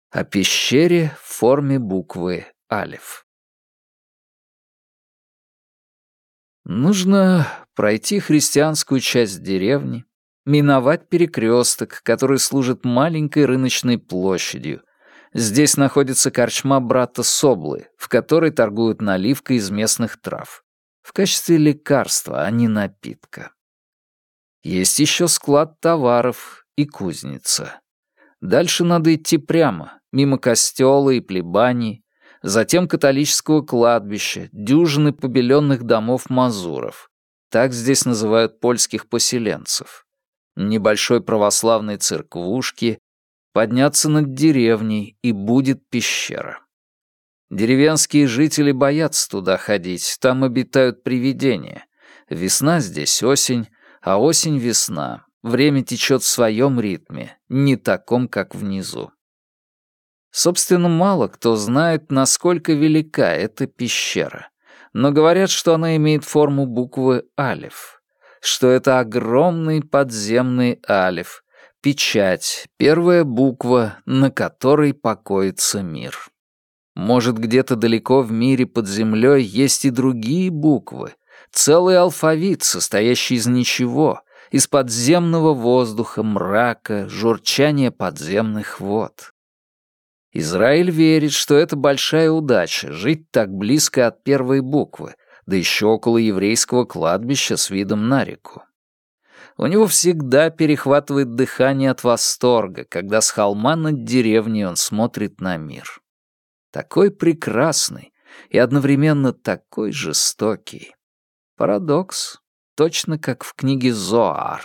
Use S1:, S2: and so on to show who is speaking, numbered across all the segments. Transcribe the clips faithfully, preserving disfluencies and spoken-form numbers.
S1: О пещере в форме буквы Алеф. Нужно пройти христианскую часть деревни, миновать перекресток, который служит маленькой рыночной площадью. Здесь находится корчма брата Соблы, в которой торгуют наливкой из местных трав. В качестве лекарства, а не напитка. Есть еще склад товаров и кузница. Дальше надо идти прямо, мимо костела и плебаний, затем католического кладбища, дюжины побеленных домов мазуров. Так здесь называют польских поселенцев. Небольшой православной церквушки, подняться над деревней, и будет пещера. Деревенские жители боятся туда ходить, там обитают привидения. Весна здесь осень, а осень весна. Время течет в своем ритме, не таком, как внизу. Собственно, мало кто знает, насколько велика эта пещера, но говорят, что она имеет форму буквы Алеф, что это огромный подземный Алеф, печать, первая буква, на которой покоится мир. Может, где-то далеко в мире под землей есть и другие буквы, целый алфавит, состоящий из ничего, из подземного воздуха, мрака, журчания подземных вод. Израиль верит, что это большая удача — жить так близко от первой буквы, да еще около еврейского кладбища с видом на реку. У него всегда перехватывает дыхание от восторга, когда с холма над деревней он смотрит на мир. Такой прекрасный и одновременно такой жестокий. Парадокс, точно как в книге Зоар.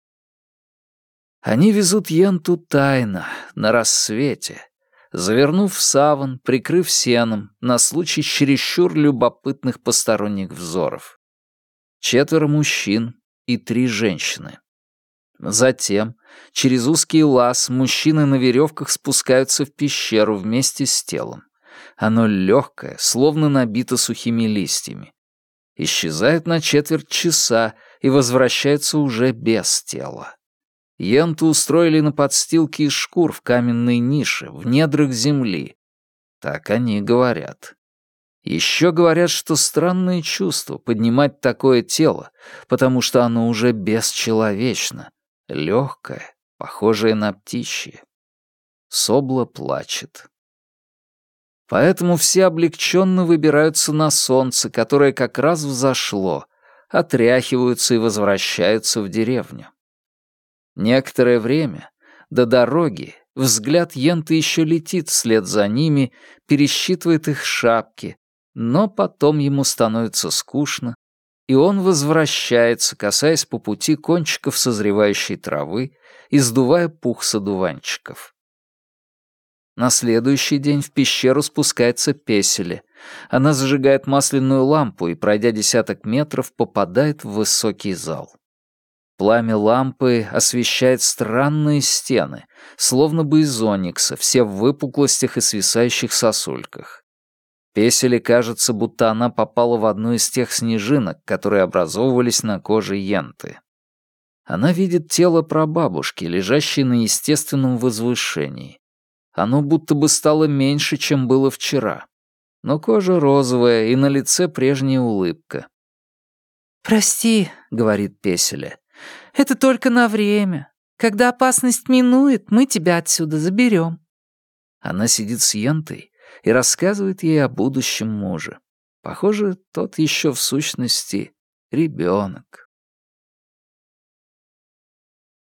S1: Они везут Йенту тайно, на рассвете, завернув в саван, прикрыв сеном, на случай чересчур любопытных посторонних взоров. Четверо мужчин и три женщины. Затем, через узкий лаз, мужчины на веревках спускаются в пещеру вместе с телом. Оно легкое, словно набито сухими листьями. Исчезают на четверть часа и возвращаются уже без тела. Йенту устроили на подстилке из шкур в каменной нише, в недрах земли. Так они говорят. Еще говорят, что странное чувство поднимать такое тело, потому что оно уже бесчеловечно, легкое, похожее на птичье. Собла плачет. Поэтому все облегченно выбираются на солнце, которое как раз взошло, отряхиваются и возвращаются в деревню. Некоторое время, до дороги, взгляд Йенты еще летит вслед за ними, пересчитывает их шапки, но потом ему становится скучно, и он возвращается, касаясь по пути кончиков созревающей травы и сдувая пух с одуванчиков. На следующий день в пещеру спускается Песеле. Она зажигает масляную лампу и, пройдя десяток метров, попадает в высокий зал. Пламя лампы освещает странные стены, словно бы из оникса, все в выпуклостях и свисающих сосульках. Песеле кажется, будто она попала в одну из тех снежинок, которые образовывались на коже Йенты. Она видит тело прабабушки, лежащее на естественном возвышении. Оно будто бы стало меньше, чем было вчера. Но кожа розовая, и на лице прежняя улыбка.
S2: «Прости», — говорит Песеле, — «это только на время. Когда опасность минует, мы тебя отсюда заберем».
S1: Она сидит с Йентой и рассказывает ей о будущем муже. Похоже, тот еще в сущности ребенок.